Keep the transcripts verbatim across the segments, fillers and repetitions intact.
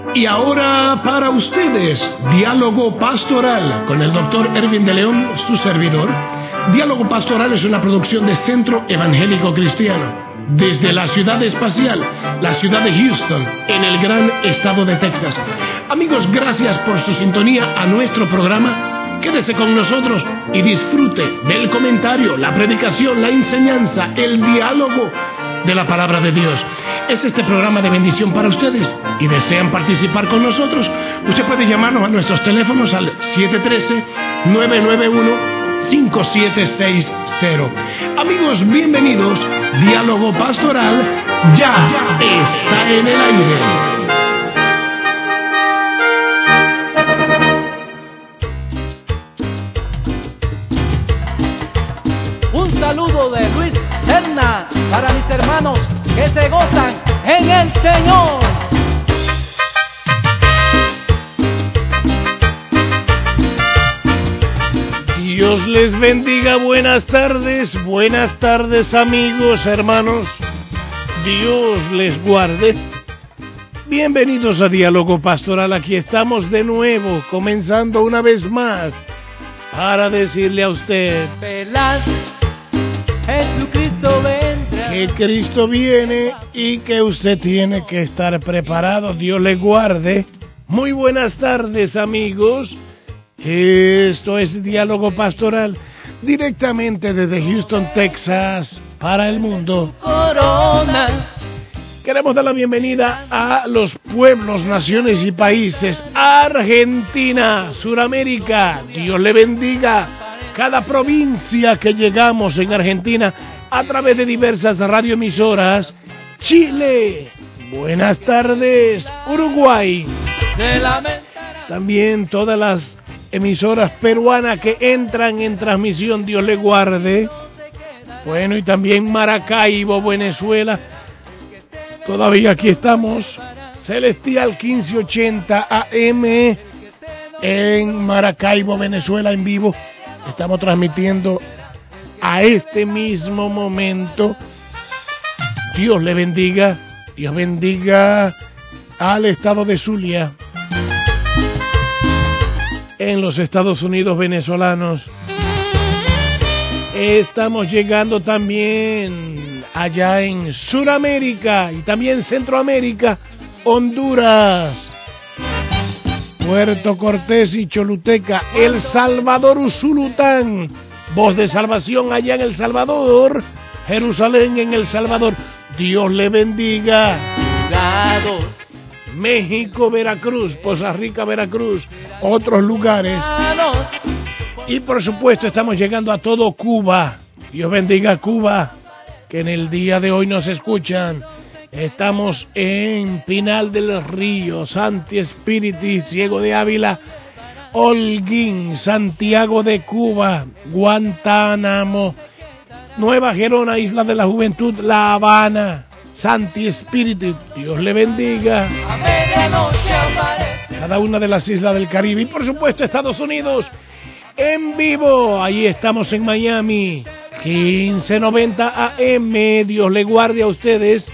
Y ahora para ustedes, Diálogo Pastoral con el doctor Erwin de León, su servidor. Diálogo Pastoral es una producción de Centro Evangélico Cristiano, desde la ciudad espacial, la ciudad de Houston, en el gran estado de Texas. Amigos, gracias por su sintonía a nuestro programa. Quédese con nosotros y disfrute del comentario, la predicación, la enseñanza, el diálogo de la palabra de Dios. Es este programa de bendición para ustedes y desean participar con nosotros. Usted puede llamarnos a nuestros teléfonos al siete uno tres, nueve nueve uno, cinco siete seis cero. Amigos, bienvenidos. Diálogo Pastoral ya, ya está en el aire. Un saludo de Luis Serna para mis hermanos que se gozan en el Señor. Dios les bendiga, buenas tardes, buenas tardes amigos, hermanos. Dios les guarde. Bienvenidos a Diálogo Pastoral, aquí estamos de nuevo, comenzando una vez más para decirle a usted Velas, Jesucristo vendrá. Que Cristo viene y que usted tiene que estar preparado. Dios le guarde. Muy buenas tardes amigos. Esto es Diálogo Pastoral, directamente desde Houston, Texas, para el mundo. Corona. Queremos dar la bienvenida a los pueblos, naciones y países. Argentina, Suramérica, Dios le bendiga. Cada provincia que llegamos en Argentina a través de diversas radioemisoras. Chile, buenas tardes. Uruguay, también todas las emisoras peruanas que entran en transmisión, Dios le guarde. Bueno, y también Maracaibo, Venezuela. Todavía aquí estamos. Celestial quince ochenta A M en Maracaibo, Venezuela, en vivo. Estamos transmitiendo a este mismo momento. Dios le bendiga. Dios bendiga al estado de Zulia, en los Estados Unidos venezolanos. Estamos llegando también allá en Sudamérica y también Centroamérica, Honduras, Puerto Cortés y Choluteca, El Salvador, Usulután, Voz de Salvación allá en El Salvador, Jerusalén en El Salvador. Dios le bendiga. México, Veracruz, Poza Rica, Veracruz, otros lugares. Y por supuesto estamos llegando a todo Cuba. Dios bendiga Cuba, que en el día de hoy nos escuchan. Estamos en Pinal del Río, Santi Espíritu, Ciego de Ávila, Holguín, Santiago de Cuba, Guantánamo, Nueva Gerona, Isla de la Juventud, La Habana, Santi Espíritu, Dios le bendiga. Cada una de las islas del Caribe y por supuesto Estados Unidos en vivo. Ahí estamos en Miami, quince noventa A M. Dios le guarde a ustedes.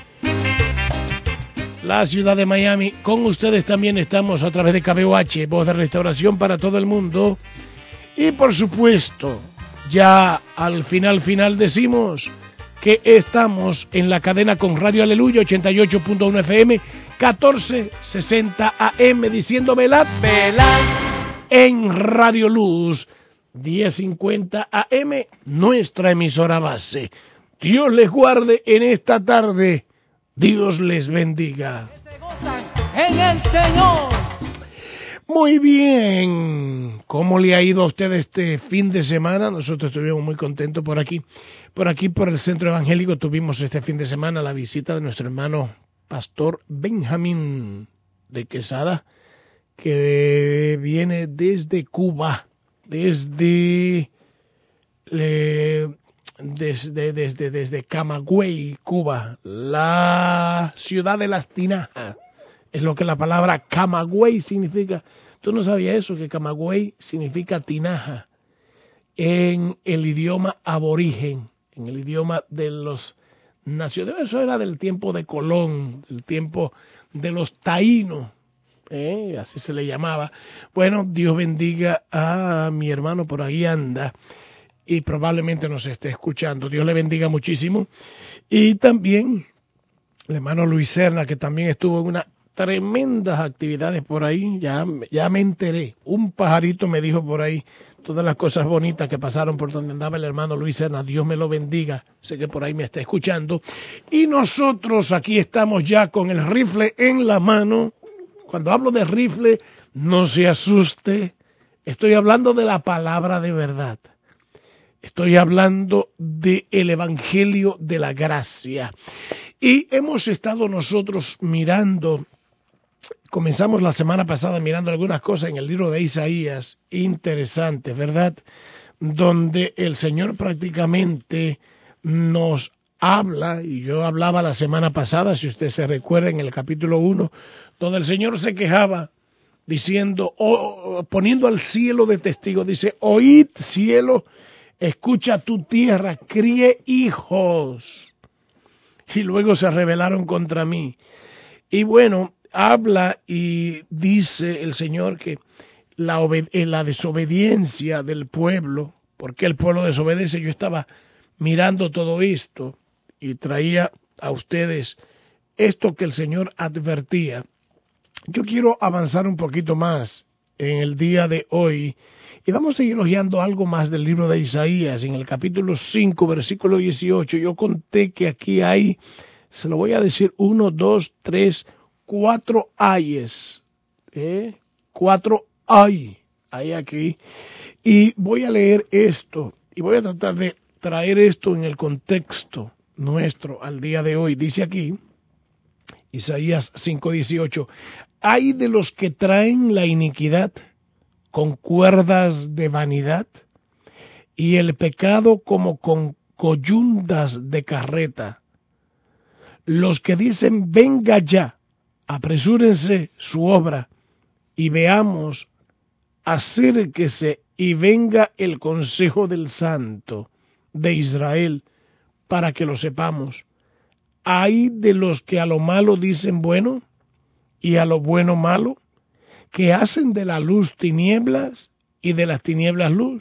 La ciudad de Miami, con ustedes también estamos a través de K B O H, Voz de Restauración para todo el mundo. Y por supuesto, ya al final final decimos que estamos en la cadena con Radio Aleluya ochenta y ocho punto uno F M, catorce sesenta A M, diciendo velad, velad, en Radio Luz diez cincuenta A M, nuestra emisora base. Dios les guarde en esta tarde. Dios les bendiga. En el Señor. Muy bien. ¿Cómo le ha ido a usted este fin de semana? Nosotros estuvimos muy contentos por aquí. Por aquí, por el Centro Evangélico, tuvimos este fin de semana la visita de nuestro hermano Pastor Benjamín de Quesada, que viene desde Cuba, desde... Eh, Desde, desde, desde Camagüey, Cuba, la ciudad de las tinajas, es lo que la palabra Camagüey significa. ¿Tú no sabías eso? Que Camagüey significa tinaja en el idioma aborigen, en el idioma de los naciones. Eso era del tiempo de Colón, del tiempo de los taínos. ¿eh? Así se le llamaba. Bueno, Dios bendiga a mi hermano, por ahí anda, y probablemente nos esté escuchando. Dios le bendiga muchísimo. Y también el hermano Luis Serna, que también estuvo en unas tremendas actividades por ahí, ya, ya me enteré. Un pajarito me dijo por ahí todas las cosas bonitas que pasaron por donde andaba el hermano Luis Serna. Dios me lo bendiga, sé que por ahí me está escuchando. Y nosotros aquí estamos ya con el rifle en la mano. Cuando hablo de rifle, no se asuste, estoy hablando de la palabra de verdad. Estoy hablando del Evangelio de la Gracia. Y hemos estado nosotros mirando, comenzamos la semana pasada mirando algunas cosas en el libro de Isaías, interesantes, ¿verdad? Donde el Señor prácticamente nos habla, y yo hablaba la semana pasada, si usted se recuerda, en el capítulo uno, donde el Señor se quejaba, diciendo, oh, poniendo al cielo de testigo, dice, oíd cielo, escucha tu tierra, críe hijos. Y luego se rebelaron contra mí. Y bueno, habla y dice el Señor que la, obed- la desobediencia del pueblo, porque el pueblo desobedece, yo estaba mirando todo esto y traía a ustedes esto que el Señor advertía. Yo quiero avanzar un poquito más en el día de hoy y vamos a seguir hojeando algo más del libro de Isaías. En el capítulo cinco, versículo dieciocho, yo conté que aquí hay, se lo voy a decir, uno, dos, tres, cuatro ayes, ¿eh? cuatro ay, hay aquí, y voy a leer esto, y voy a tratar de traer esto en el contexto nuestro al día de hoy. Dice aquí, Isaías cinco dieciocho, hay de los que traen la iniquidad con cuerdas de vanidad y el pecado como con coyundas de carreta. Los que dicen, venga ya, apresúrense su obra y veamos, acérquese y venga el consejo del Santo de Israel para que lo sepamos. Hay de los que a lo malo dicen bueno y a lo bueno malo, que hacen de la luz tinieblas y de las tinieblas luz,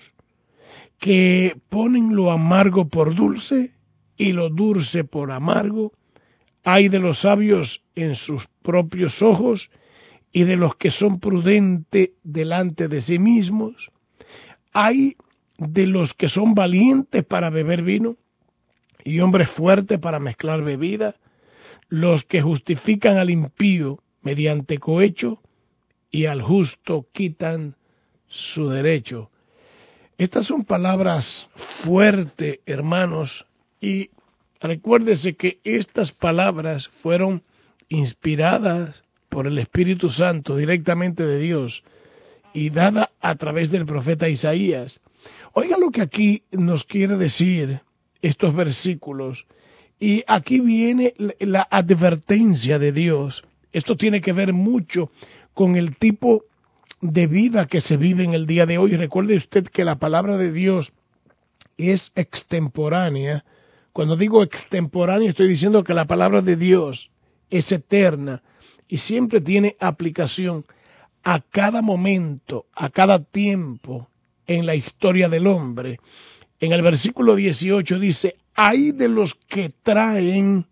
que ponen lo amargo por dulce y lo dulce por amargo. Hay de los sabios en sus propios ojos y de los que son prudentes delante de sí mismos. Hay de los que son valientes para beber vino y hombres fuertes para mezclar bebida, los que justifican al impío mediante cohecho y al justo quitan su derecho. Estas son palabras fuertes, hermanos, y recuérdese que estas palabras fueron inspiradas por el Espíritu Santo directamente de Dios y dadas a través del profeta Isaías. Oiga lo que aquí nos quiere decir estos versículos, y aquí viene la advertencia de Dios. Esto tiene que ver mucho con el tipo de vida que se vive en el día de hoy. Recuerde usted que la palabra de Dios es extemporánea. Cuando digo extemporánea, estoy diciendo que la palabra de Dios es eterna y siempre tiene aplicación a cada momento, a cada tiempo en la historia del hombre. En el versículo dieciocho dice, hay de los que traen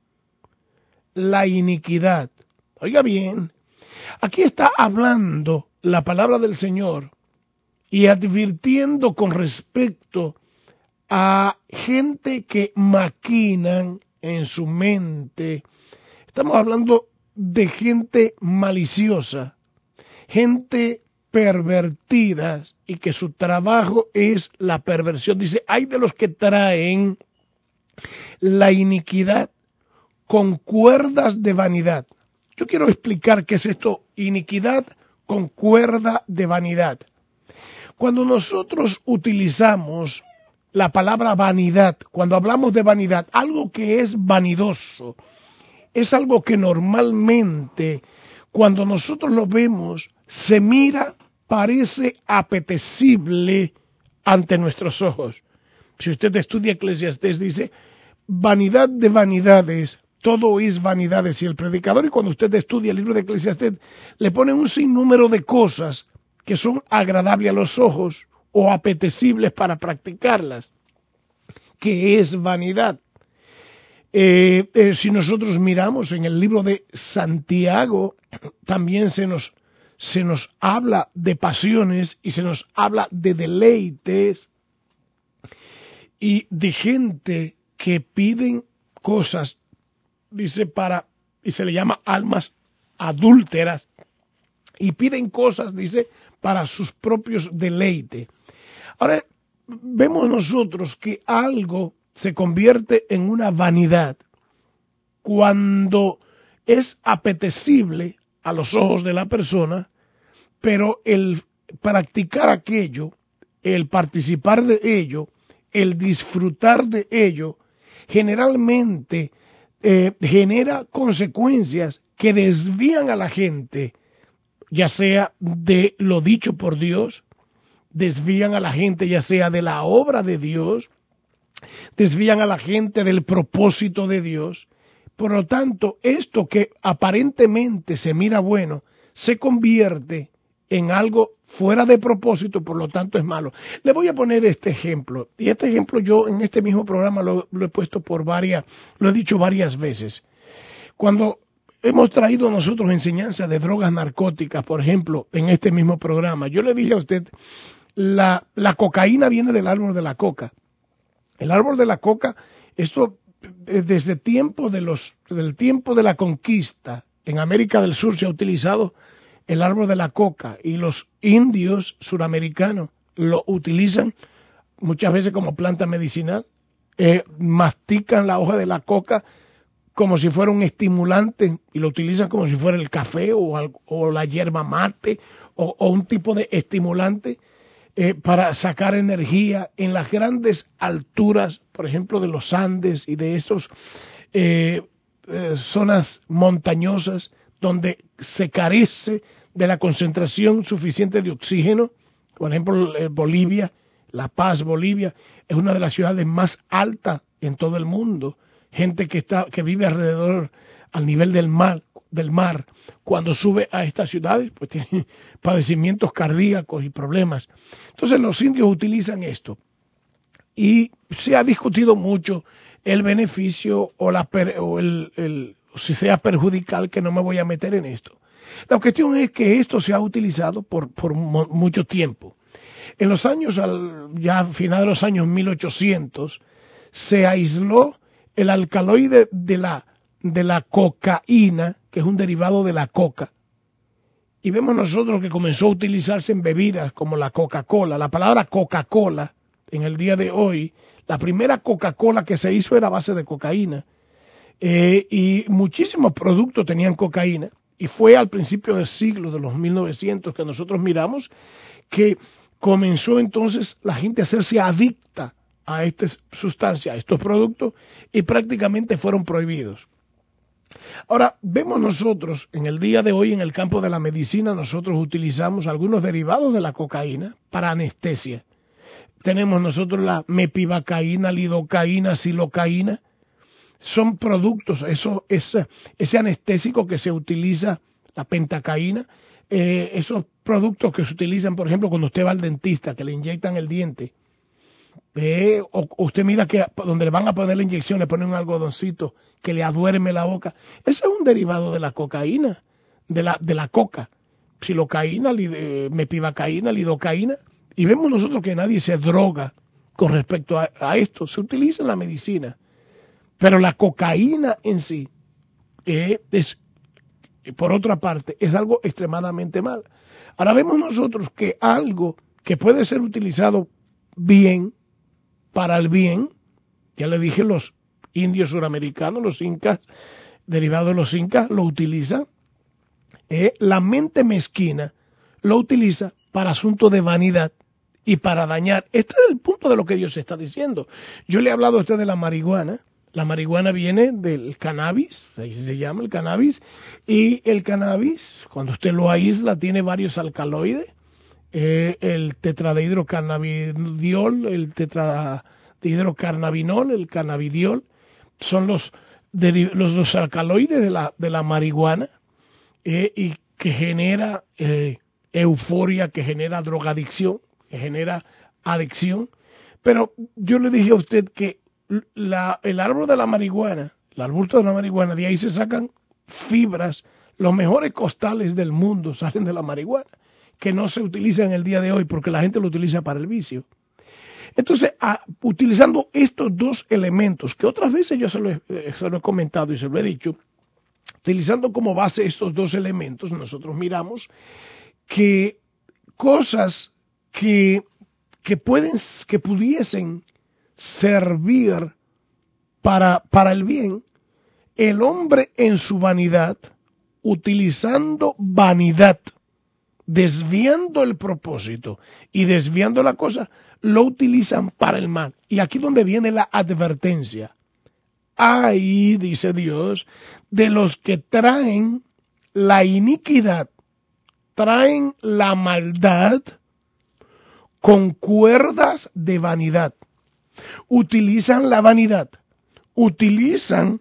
la iniquidad. Oiga bien, aquí está hablando la palabra del Señor y advirtiendo con respecto a gente que maquinan en su mente. Estamos hablando de gente maliciosa, gente pervertida y que su trabajo es la perversión. Dice, hay de los que traen la iniquidad con cuerdas de vanidad. Yo quiero explicar qué es esto, iniquidad con cuerda de vanidad. Cuando nosotros utilizamos la palabra vanidad, cuando hablamos de vanidad, algo que es vanidoso, es algo que normalmente, cuando nosotros lo vemos, se mira, parece apetecible ante nuestros ojos. Si usted estudia Eclesiastés, dice, vanidad de vanidades, todo es vanidad, decía el predicador, y cuando usted estudia el libro de Eclesiastés, le ponen un sinnúmero de cosas que son agradables a los ojos o apetecibles para practicarlas, que es vanidad. Eh, eh, si nosotros miramos en el libro de Santiago, también se nos, se nos habla de pasiones y se nos habla de deleites y de gente que piden cosas, dice, para, y se le llama almas adúlteras, y piden cosas, dice, para sus propios deleites. Ahora, vemos nosotros que algo se convierte en una vanidad cuando es apetecible a los ojos de la persona, pero el practicar aquello, el participar de ello, el disfrutar de ello, generalmente eh, genera consecuencias que desvían a la gente, ya sea de lo dicho por Dios, desvían a la gente ya sea de la obra de Dios, desvían a la gente del propósito de Dios. Por lo tanto, esto que aparentemente se mira bueno, se convierte en algo fuera de propósito, por lo tanto es malo. Le voy a poner este ejemplo, y este ejemplo yo en este mismo programa lo, lo he puesto por varias, lo he dicho varias veces. Cuando hemos traído nosotros enseñanza de drogas narcóticas, por ejemplo, en este mismo programa, yo le dije a usted, la, la cocaína viene del árbol de la coca. El árbol de la coca, esto desde tiempo de los, del tiempo de la conquista, en América del Sur se ha utilizado el árbol de la coca, y los indios suramericanos lo utilizan muchas veces como planta medicinal, eh, mastican la hoja de la coca como si fuera un estimulante y lo utilizan como si fuera el café o, algo, o la hierba mate o, o un tipo de estimulante eh, para sacar energía en las grandes alturas, por ejemplo de los Andes y de esas eh, eh, zonas montañosas donde se carece de la concentración suficiente de oxígeno. Por ejemplo, eh, Bolivia, La Paz, Bolivia, es una de las ciudades más altas en todo el mundo. Gente que está que vive alrededor al nivel del mar, del mar, cuando sube a estas ciudades, pues tiene padecimientos cardíacos y problemas. Entonces los indios utilizan esto. Y se ha discutido mucho el beneficio o, la per, o el, el si sea perjudicial, que no me voy a meter en esto. La cuestión es que esto se ha utilizado por, por mucho tiempo. En los años, ya a finales de los años mil ochocientos, se aisló el alcaloide de la, de la cocaína, que es un derivado de la coca. Y vemos nosotros que comenzó a utilizarse en bebidas como la Coca-Cola. La palabra Coca-Cola, en el día de hoy, la primera Coca-Cola que se hizo era a base de cocaína. Eh, y muchísimos productos tenían cocaína, y fue al principio del siglo de los mil novecientos que nosotros miramos que comenzó entonces la gente a hacerse adicta a esta sustancia, a estos productos, y prácticamente fueron prohibidos. Ahora, vemos nosotros en el día de hoy en el campo de la medicina, nosotros utilizamos algunos derivados de la cocaína para anestesia. Tenemos nosotros la mepivacaína, lidocaína, silocaína. Son productos, eso, ese, ese anestésico que se utiliza, la pentacaína, eh, esos productos que se utilizan, por ejemplo, cuando usted va al dentista, que le inyectan el diente, eh, o, o usted mira que donde le van a poner la inyección le ponen un algodoncito que le aduerme la boca. Eso es un derivado de la cocaína, de la, de la coca, silocaína, li, eh, mepivacaína, lidocaína, y vemos nosotros que nadie se droga con respecto a, a esto, se utiliza en la medicina. Pero la cocaína en sí, eh, es, por otra parte, es algo extremadamente mal. Ahora vemos nosotros que algo que puede ser utilizado bien, para el bien, ya le dije, los indios suramericanos, los incas, derivados de los incas, lo utilizan. Eh, la mente mezquina lo utiliza para asuntos de vanidad y para dañar. Este es el punto de lo que Dios está diciendo. Yo le he hablado a usted de la marihuana. La marihuana viene del cannabis, ahí se llama el cannabis, y el cannabis, cuando usted lo aísla, tiene varios alcaloides, eh, el tetradehidrocannabidiol, el tetradehidrocannabinol, el cannabidiol, son los los, los alcaloides de la, de la marihuana eh, y que genera eh, euforia, que genera drogadicción, que genera adicción. Pero yo le dije a usted que la, el árbol de la marihuana, el arbusto de la marihuana, de ahí se sacan fibras, los mejores costales del mundo salen de la marihuana, que no se utiliza en el día de hoy porque la gente lo utiliza para el vicio. Entonces, a, utilizando estos dos elementos, que otras veces yo se lo, he, se lo he comentado y se lo he dicho, utilizando como base estos dos elementos, nosotros miramos que cosas que, que, pueden, que pudiesen servir para, para el bien, el hombre en su vanidad, utilizando vanidad, desviando el propósito y desviando la cosa, lo utilizan para el mal. Y aquí donde viene la advertencia. Ahí, dice Dios, de los que traen la iniquidad, traen la maldad con cuerdas de vanidad. Utilizan la vanidad, utilizan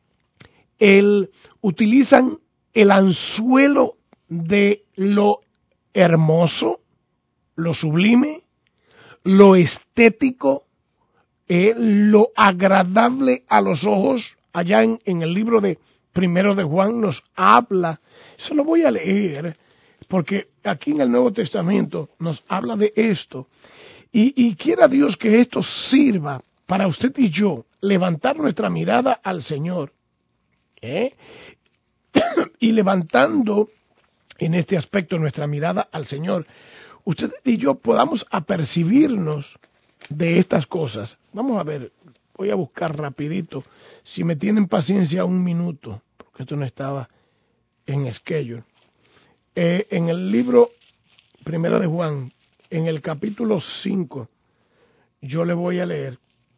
el, utilizan el anzuelo de lo hermoso, lo sublime, lo estético, eh, lo agradable a los ojos. Allá en, en el libro de Primero de Juan nos habla, eso lo voy a leer, porque aquí en el Nuevo Testamento nos habla de esto. Y, y quiera Dios que esto sirva para usted y yo levantar nuestra mirada al Señor, ¿eh? Y levantando en este aspecto nuestra mirada al Señor, usted y yo podamos apercibirnos de estas cosas. Vamos a ver, voy a buscar rapidito, si me tienen paciencia un minuto, porque esto no estaba en schedule. Eh, en el libro Primero de Juan, en el capítulo cinco, yo le voy a leer.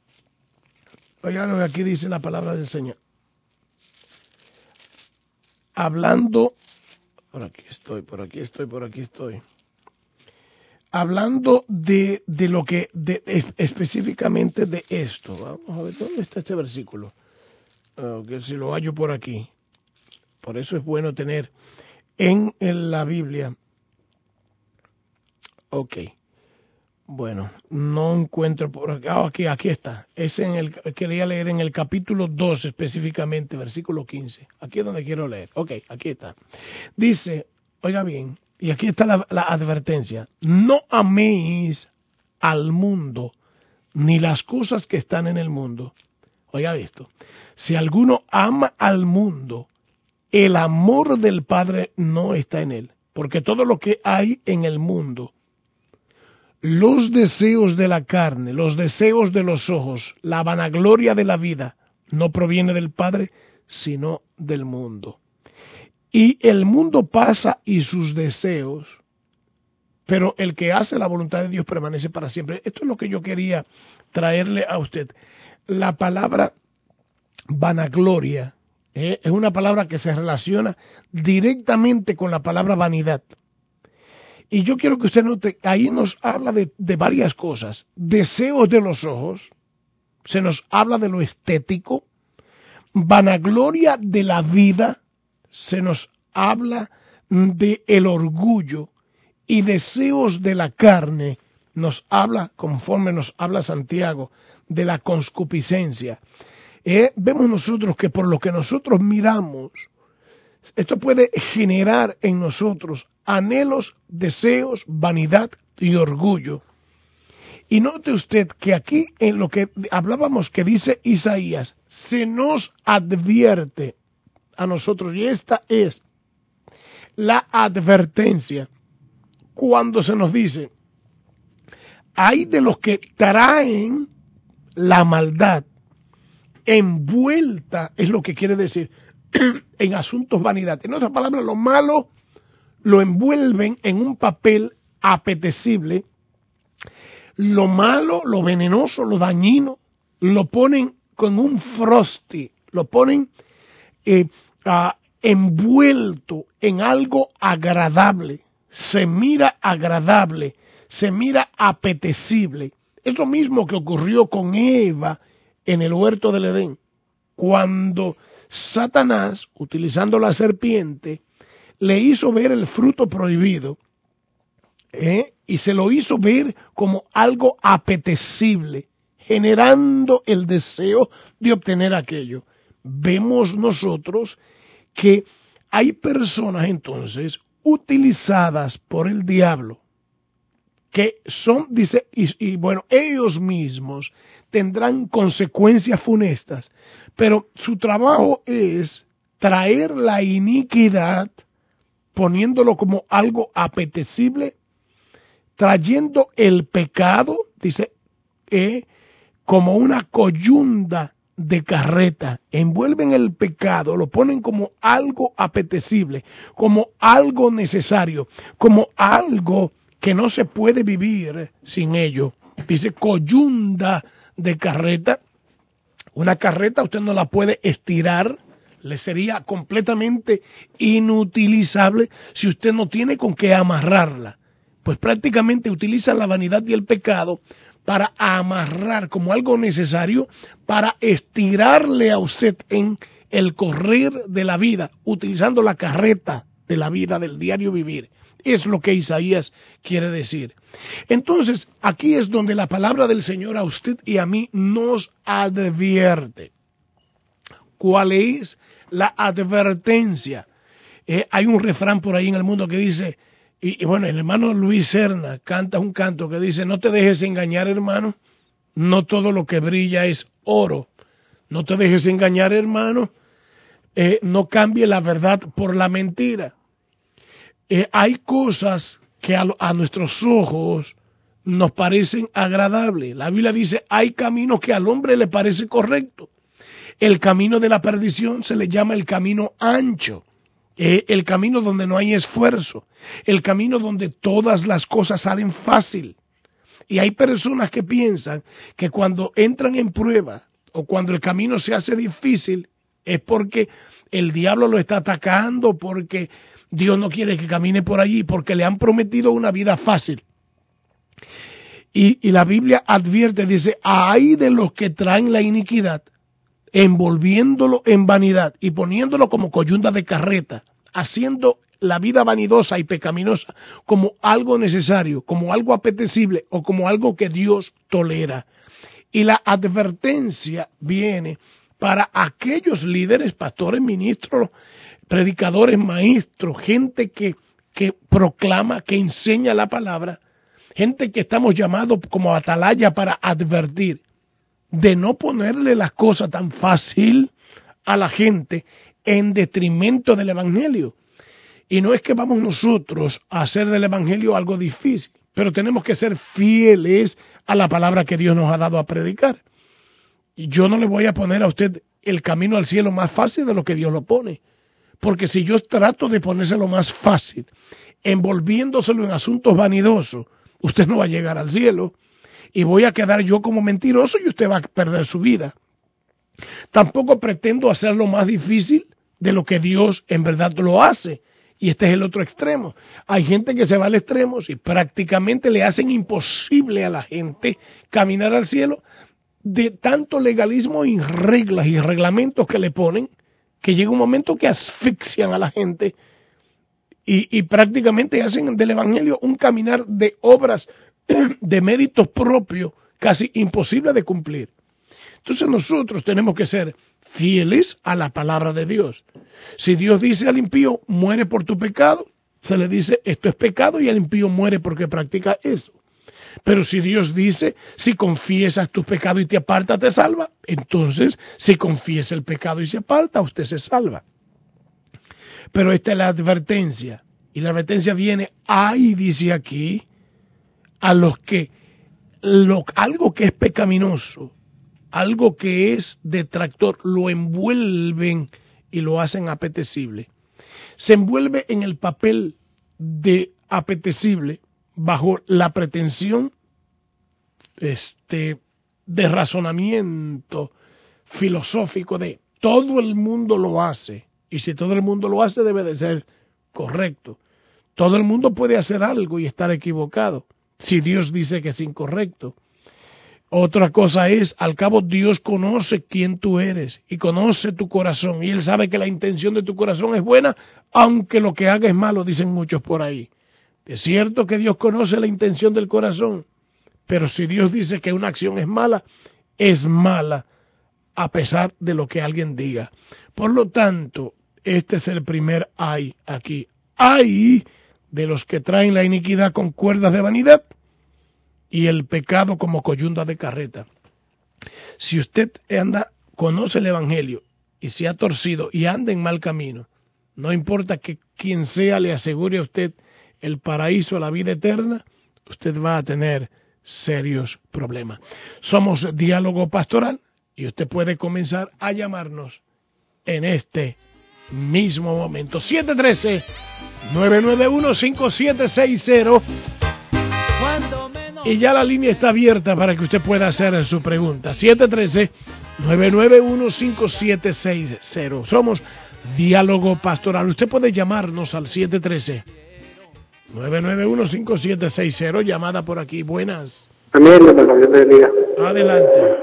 Oigan lo que aquí dice la palabra del Señor. Hablando, por aquí estoy, por aquí estoy, por aquí estoy. Hablando de, de lo que, de, específicamente de esto. Vamos a ver, ¿dónde está este versículo? Uh, que si lo hallo por aquí. Por eso es bueno tener en, en la Biblia. Ok. Bueno, no encuentro por aquí. Ah, aquí, aquí está. Es en el, quería leer en el capítulo dos específicamente, versículo quince. Aquí es donde quiero leer. Ok, aquí está. Dice, oiga bien, y aquí está la, la advertencia. No améis al mundo, ni las cosas que están en el mundo. Oiga esto. Si alguno ama al mundo, el amor del Padre no está en él. Porque todo lo que hay en el mundo, los deseos de la carne, los deseos de los ojos, la vanagloria de la vida, no proviene del Padre, sino del mundo. Y el mundo pasa y sus deseos, pero el que hace la voluntad de Dios permanece para siempre. Esto es lo que yo quería traerle a usted. La palabra vanagloria eh, es una palabra que se relaciona directamente con la palabra vanidad. Y yo quiero que usted note, ahí nos habla de, de varias cosas. Deseos de los ojos, se nos habla de lo estético, vanagloria de la vida, se nos habla de el orgullo, y deseos de la carne, nos habla, conforme nos habla Santiago, de la concupiscencia. Eh, vemos nosotros que por lo que nosotros miramos, esto puede generar en nosotros anhelos, deseos, vanidad y orgullo. Y note usted que aquí en lo que hablábamos que dice Isaías, se nos advierte a nosotros, y esta es la advertencia, cuando se nos dice, hay de los que traen la maldad envuelta, es lo que quiere decir, en asuntos vanidad. En otras palabras, lo malo lo envuelven en un papel apetecible, lo malo, lo venenoso, lo dañino, lo ponen con un frosty, lo ponen eh, uh, envuelto en algo agradable, se mira agradable, se mira apetecible. Es lo mismo que ocurrió con Eva en el huerto del Edén. cuando Satanás, utilizando la serpiente, le hizo ver el fruto prohibido, ¿eh? y se lo hizo ver como algo apetecible, generando el deseo de obtener aquello. Vemos nosotros que hay personas entonces utilizadas por el diablo, que son, dice, y, y bueno, ellos mismos tendrán consecuencias funestas, pero su trabajo es traer la iniquidad, poniéndolo como algo apetecible, trayendo el pecado, dice, eh, como una coyunda de carreta, envuelven el pecado, lo ponen como algo apetecible, como algo necesario, como algo que no se puede vivir sin ello. Dice coyunda de carreta. Una carreta usted no la puede estirar, le sería completamente inutilizable si usted no tiene con qué amarrarla. Pues prácticamente utiliza la vanidad y el pecado para amarrar como algo necesario, para estirarle a usted en el correr de la vida, utilizando la carreta de la vida, del diario vivir. Es lo que Isaías quiere decir. Entonces, aquí es donde la palabra del Señor a usted y a mí nos advierte. ¿Cuál es la advertencia? Eh, hay un refrán por ahí en el mundo que dice, y, y bueno, el hermano Luis Serna canta un canto que dice, no te dejes engañar, hermano, no todo lo que brilla es oro. No te dejes engañar, hermano, eh, no cambie la verdad por la mentira. Eh, hay cosas que a, a nuestros ojos nos parecen agradables. La Biblia dice, hay caminos que al hombre le parece correcto. El camino de la perdición se le llama el camino ancho, eh, el camino donde no hay esfuerzo, el camino donde todas las cosas salen fácil. Y hay personas que piensan que cuando entran en prueba o cuando el camino se hace difícil es porque el diablo lo está atacando, porque Dios no quiere que camine por allí, porque le han prometido una vida fácil. Y, y la Biblia advierte, dice, ay de los que traen la iniquidad, envolviéndolo en vanidad y poniéndolo como coyunda de carreta, haciendo la vida vanidosa y pecaminosa como algo necesario, como algo apetecible o como algo que Dios tolera. Y la advertencia viene para aquellos líderes, pastores, ministros, predicadores, maestros, gente que, que proclama, que enseña la palabra, gente que estamos llamados como atalaya para advertir, de no ponerle las cosas tan fácil a la gente en detrimento del evangelio. Y no es que vamos nosotros a hacer del evangelio algo difícil, pero tenemos que ser fieles a la palabra que Dios nos ha dado a predicar. Y yo no le voy a poner a usted el camino al cielo más fácil de lo que Dios lo pone. Porque si yo trato de ponérselo más fácil, envolviéndoselo en asuntos vanidosos, usted no va a llegar al cielo. Y voy a quedar yo como mentiroso y usted va a perder su vida. Tampoco pretendo hacerlo más difícil de lo que Dios en verdad lo hace. Y este es el otro extremo. Hay gente que se va al extremo y prácticamente le hacen imposible a la gente caminar al cielo de tanto legalismo y reglas y reglamentos que le ponen, que llega un momento que asfixian a la gente y, y prácticamente hacen del evangelio un caminar de obras, de méritos propios, casi imposible de cumplir. Entonces nosotros tenemos que ser fieles a la palabra de Dios. Si Dios dice al impío, muere por tu pecado, se le dice, esto es pecado, y el impío muere porque practica eso. Pero si Dios dice, si confiesas tu pecado y te apartas, te salva, entonces, si confiesa el pecado y se aparta, usted se salva. Pero esta es la advertencia, y la advertencia viene, ay, dice aquí, a los que, lo, algo que es pecaminoso, algo que es detractor, lo envuelven y lo hacen apetecible. Se envuelve en el papel de apetecible bajo la pretensión este, de razonamiento filosófico de todo el mundo lo hace, y si todo el mundo lo hace debe de ser correcto. Todo el mundo puede hacer algo y estar equivocado, si Dios dice que es incorrecto. Otra cosa es, al cabo Dios conoce quién tú eres y conoce tu corazón y Él sabe que la intención de tu corazón es buena, aunque lo que haga es malo, dicen muchos por ahí. Es cierto que Dios conoce la intención del corazón, pero si Dios dice que una acción es mala, es mala a pesar de lo que alguien diga. Por lo tanto, este es el primer ay aquí. Ay de los que traen la iniquidad con cuerdas de vanidad y el pecado como coyunda de carreta. Si usted anda, conoce el Evangelio y se ha torcido y anda en mal camino, no importa que quien sea le asegure a usted el paraíso, la vida eterna, usted va a tener serios problemas. Somos Diálogo Pastoral y usted puede comenzar a llamarnos en este mismo momento. siete uno tres, nueve nueve uno, cinco siete seis cero. Y ya la línea está abierta para que usted pueda hacer su pregunta. siete uno tres, nueve nueve uno, cinco siete seis cero. Somos Diálogo Pastoral. Usted puede llamarnos al siete uno tres, nueve nueve uno, cinco siete seis cero. Llamada por aquí. Buenas. Amén, hermano, Dios le bendiga. Adelante.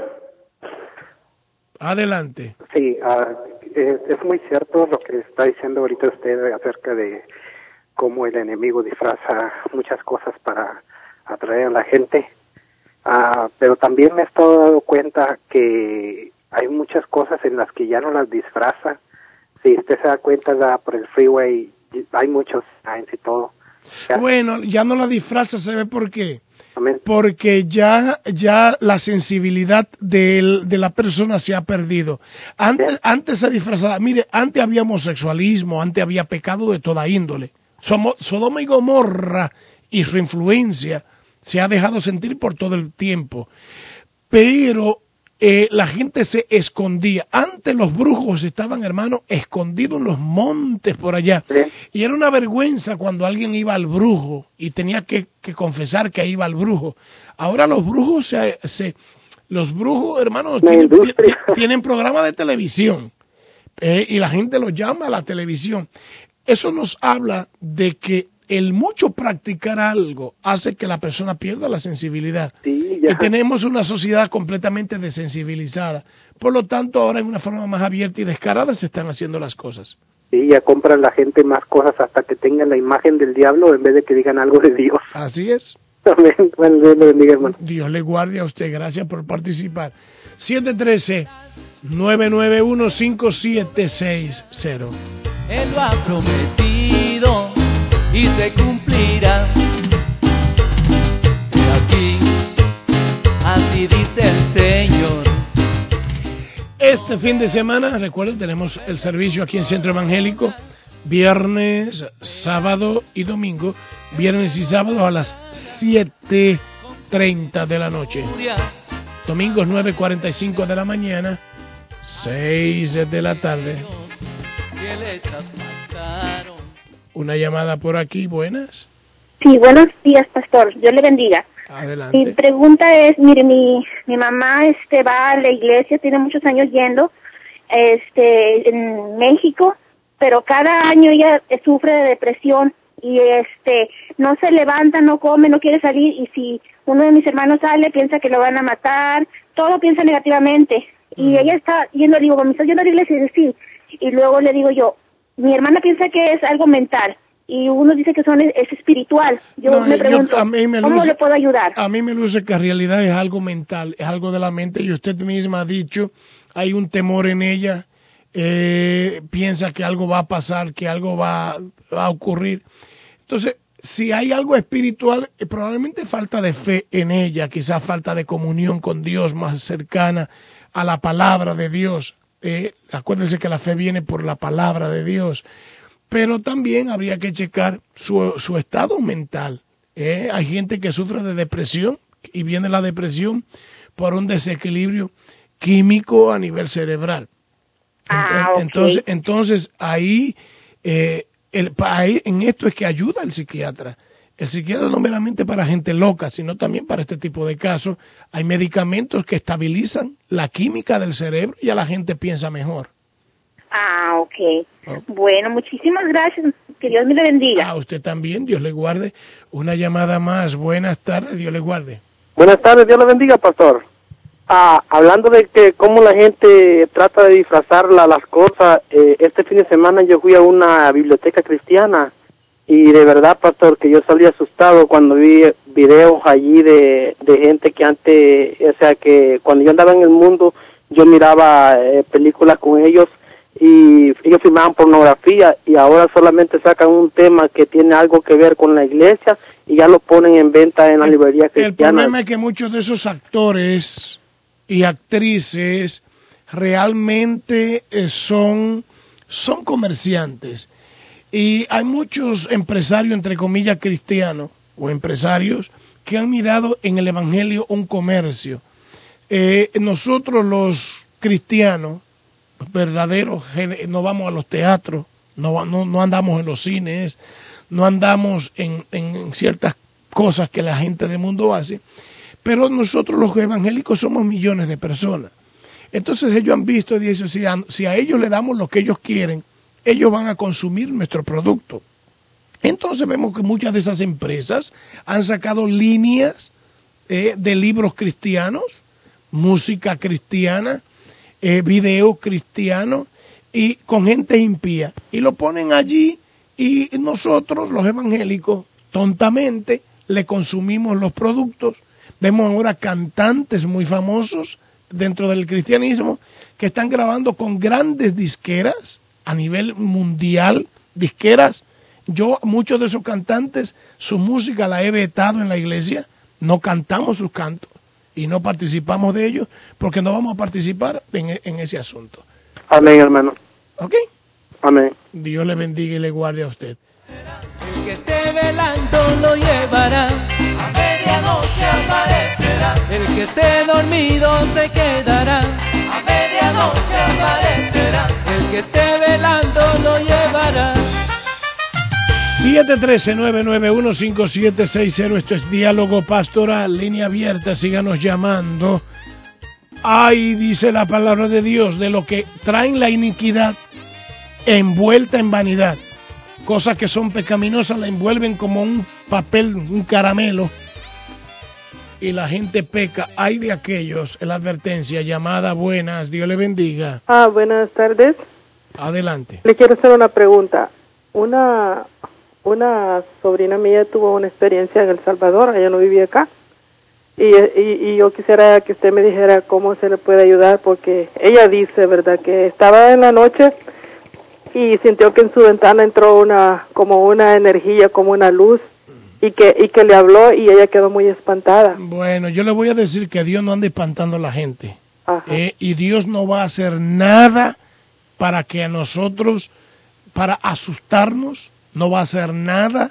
Adelante. Sí, uh, es, es muy cierto lo que está diciendo ahorita usted acerca de cómo el enemigo disfraza muchas cosas para atraer a la gente. Uh, pero también me he estado dando cuenta que hay muchas cosas en las que ya no las disfraza. Si usted se da cuenta, da por el freeway hay muchos signs y todo. Ya. Bueno, ya no la disfraza, ¿se ve por qué? Amén. Porque ya ya la sensibilidad de, de la persona se ha perdido. Antes, antes se disfrazaba, mire, antes había homosexualismo, antes había pecado de toda índole. Somos, Sodoma y Gomorra y su influencia se ha dejado sentir por todo el tiempo. Pero eh, la gente se escondía. Antes los brujos estaban, hermano, escondidos en los montes por allá. Sí. Y era una vergüenza cuando alguien iba al brujo y tenía que, que confesar que iba al brujo. Ahora los brujos, se, se, los brujos, hermano, tienen, tienen programa de televisión eh, y la gente los llama a la televisión. Eso nos habla de que el mucho practicar algo hace que la persona pierda la sensibilidad. Sí, ya. Y tenemos una sociedad completamente desensibilizada. Por lo tanto, ahora en una forma más abierta y descarada se están haciendo las cosas. Sí, ya compran la gente más cosas hasta que tengan la imagen del diablo en vez de que digan algo de Dios. Así es. Amén. Bueno, Dios le bendiga, hermano. Dios le guarde a usted. Gracias por participar. siete uno tres, nueve nueve uno, cinco siete seis cero. Él lo ha prometido y se cumplirá. Y aquí, así dice el Señor. Este fin de semana, recuerden, tenemos el servicio aquí en Centro Evangélico, viernes, sábado y domingo. Viernes y sábado a las siete treinta de la noche. Domingos nueve cuarenta y cinco de la mañana, seis de la tarde. Una llamada por aquí, buenas. Sí, buenos días, pastor. Dios le bendiga. Adelante. Mi pregunta es, mire, mi mi mamá este va a la iglesia, tiene muchos años yendo, este, en México, pero cada año ella sufre de depresión y este no se levanta, no come, no quiere salir, y si uno de mis hermanos sale piensa que lo van a matar, todo piensa negativamente. Y mm. ella está yendo, digo, ¿me estás yendo a la iglesia? Y dice, sí. Y luego le digo yo, mi hermana piensa que es algo mental y uno dice que son es, es espiritual. Yo no, me pregunto, yo, me ¿cómo luce, le puedo ayudar? A mí me luce que en realidad es algo mental, es algo de la mente, y usted misma ha dicho, hay un temor en ella, eh, piensa que algo va a pasar, que algo va, va a ocurrir. Entonces, si hay algo espiritual, eh, probablemente falta de fe en ella, quizás falta de comunión con Dios más cercana a la palabra de Dios. Eh, acuérdense que la fe viene por la palabra de Dios, pero también habría que checar su, su estado mental. Eh, hay gente que sufre de depresión y viene la depresión por un desequilibrio químico a nivel cerebral. Ah, okay. Entonces, entonces ahí, eh, el, ahí en esto es que ayuda el psiquiatra. El psiquiatra no meramente para gente loca, sino también para este tipo de casos. Hay medicamentos que estabilizan la química del cerebro y a la gente piensa mejor. Ah, ok. okay. Bueno, muchísimas gracias. Que Dios me le bendiga. A usted también, Dios le guarde. Una llamada más. Buenas tardes, Dios le guarde. Buenas tardes, Dios le bendiga, pastor. Ah, hablando de que cómo la gente trata de disfrazar la, las cosas, eh, este fin de semana yo fui a una biblioteca cristiana y de verdad, pastor, que yo salí asustado cuando vi videos allí de, de gente que antes, o sea, que cuando yo andaba en el mundo, yo miraba eh, películas con ellos y ellos filmaban pornografía y ahora solamente sacan un tema que tiene algo que ver con la iglesia y ya lo ponen en venta en la librería cristiana. El problema es que muchos de esos actores y actrices realmente eh, son, son comerciantes. Y hay muchos empresarios, entre comillas, cristianos o empresarios que han mirado en el Evangelio un comercio. Eh, nosotros los cristianos, los verdaderos, no vamos a los teatros, no, no, no andamos en los cines, no andamos en, en ciertas cosas que la gente del mundo hace, pero nosotros los evangélicos somos millones de personas. Entonces ellos han visto y dicen, si a, si a ellos le damos lo que ellos quieren, ellos van a consumir nuestro producto. Entonces vemos que muchas de esas empresas han sacado líneas eh, de libros cristianos, música cristiana, eh, video cristiano, y con gente impía. Y lo ponen allí y nosotros, los evangélicos, tontamente le consumimos los productos. Vemos ahora cantantes muy famosos dentro del cristianismo que están grabando con grandes disqueras a nivel mundial, disqueras. Yo, muchos de esos cantantes, su música la he vetado en la iglesia, no cantamos sus cantos y no participamos de ellos porque no vamos a participar en, en ese asunto. Amén, hermano. ¿Ok? Amén. Dios le bendiga y le guarde a usted. El que esté velando lo llevará, a medianoche aparecerá. El que esté dormido se quedará, a medianoche aparecerá. El que esté velando lo llevará. siete uno tres, nueve nueve uno, cinco siete seis cero, esto es Diálogo Pastoral, línea abierta, síganos llamando. Ay, dice la palabra de Dios, de lo que traen la iniquidad envuelta en vanidad. Cosas que son pecaminosas la envuelven como un papel, un caramelo, y la gente peca. Hay de aquellos, en la advertencia, llamada buenas, Dios le bendiga. Ah, buenas tardes. Adelante. Le quiero hacer una pregunta. Una, una sobrina mía tuvo una experiencia en El Salvador, ella no vivía acá, y, y, y yo quisiera que usted me dijera cómo se le puede ayudar, porque ella dice, ¿verdad?, que estaba en la noche y sintió que en su ventana entró una, como una energía, como una luz, y que, y que le habló y ella quedó muy espantada. Bueno, yo le voy a decir que Dios no anda espantando a la gente. Ajá. Eh, y Dios no va a hacer nada para que a nosotros, para asustarnos, no va a hacer nada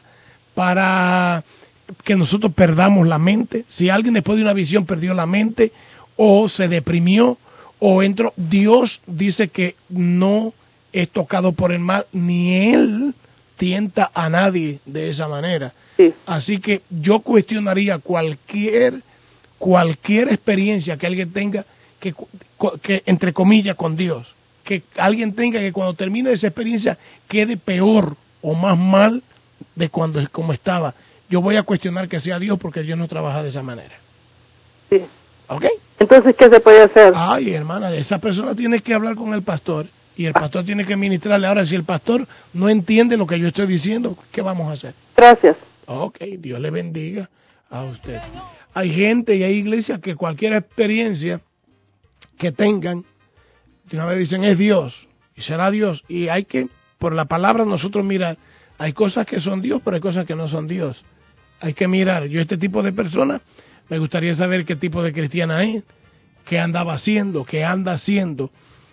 para que nosotros perdamos la mente. Si alguien después de una visión perdió la mente, o se deprimió, o entró, Dios dice que no es tocado por el mal, ni Él tienta a nadie de esa manera. Sí. Así que yo cuestionaría cualquier cualquier experiencia que alguien tenga, que, que entre comillas, con Dios, que alguien tenga que cuando termine esa experiencia quede peor o más mal de cuando como estaba. Yo voy a cuestionar que sea Dios, porque Dios no trabaja de esa manera. Sí. ¿Ok? Entonces, ¿qué se puede hacer? Ay, hermana, esa persona tiene que hablar con el pastor y el pastor tiene que ministrarle. Ahora, si el pastor no entiende lo que yo estoy diciendo, ¿qué vamos a hacer? Gracias. Ok, Dios le bendiga a usted. Hay gente y hay iglesias que cualquier experiencia que tengan, de una vez dicen es Dios y será Dios. Y hay que, por la palabra, nosotros mirar. Hay cosas que son Dios, pero hay cosas que no son Dios. Hay que mirar. Yo, este tipo de personas, me gustaría saber qué tipo de cristiana es, qué andaba haciendo, qué anda haciendo,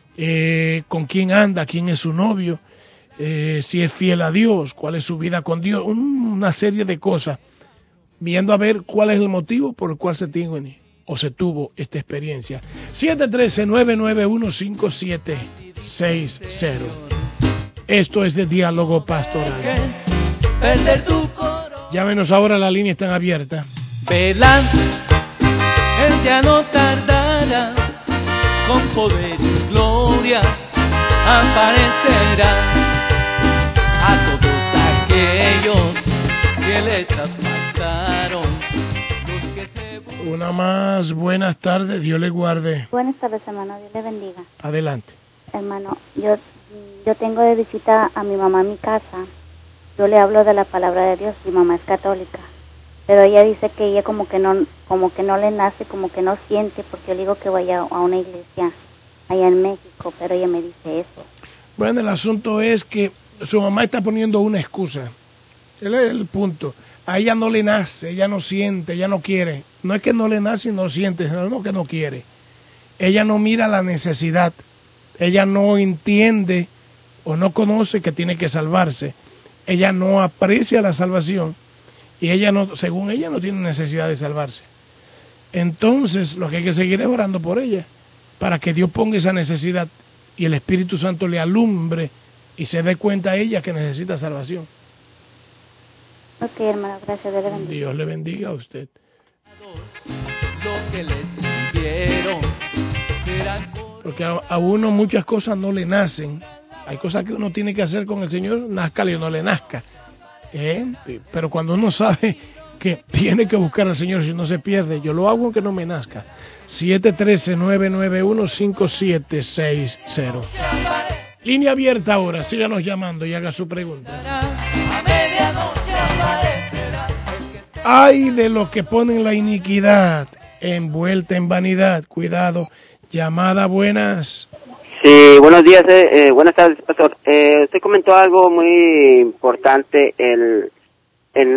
eh, con quién anda, quién es su novio, eh, si es fiel a Dios, cuál es su vida con Dios, un, una serie de cosas, viendo a ver cuál es el motivo por el cual se tiene o se tuvo esta experiencia. siete uno tres, nueve nueve uno, cinco siete seis cero. Esto es de Diálogo Pastoral. Llámenos ahora, la línea está abierta. Velando, Él ya no tardará, con poder y gloria aparecerá a todos aquellos que le traspasaron, los que se... Una más. Buenas tardes, Dios le guarde. Buenas tardes, hermano, Dios le bendiga. Adelante. Hermano, yo yo tengo de visita a mi mamá en mi casa. Yo le hablo de la palabra de Dios, mi mamá es católica. Pero ella dice que ella como que no como que no le nace, como que no siente, porque yo le digo que vaya a una iglesia allá en México, pero ella me dice eso. Bueno, el asunto es que su mamá está poniendo una excusa. Ese es el punto. A ella no le nace, ella no siente, ella no quiere. No es que no le nace y no siente, sino no que no quiere. Ella no mira la necesidad. Ella no entiende o no conoce que tiene que salvarse. Ella no aprecia la salvación y ella no, según ella, no tiene necesidad de salvarse. Entonces, lo que hay que seguir es orando por ella, para que Dios ponga esa necesidad y el Espíritu Santo le alumbre y se dé cuenta a ella que necesita salvación. Ok, hermano, gracias, Dios le bendiga. Dios le bendiga a usted. Lo que le sirvieron eran cosas. Porque a, a uno muchas cosas no le nacen. Hay cosas que uno tiene que hacer con el Señor, nazcale o no le nazca. ¿Eh? Pero cuando uno sabe que tiene que buscar al Señor, si no se pierde, yo lo hago aunque no me nazca. siete uno tres, nueve nueve uno, cinco siete seis cero. Línea abierta ahora, síganos llamando y haga su pregunta. A medianoche aparecerá el que Ay de los que ponen la iniquidad envuelta en vanidad. Cuidado. Llamada, buenas. Sí, buenos días, eh, eh, buenas tardes, pastor. Eh, usted comentó algo muy importante, el, el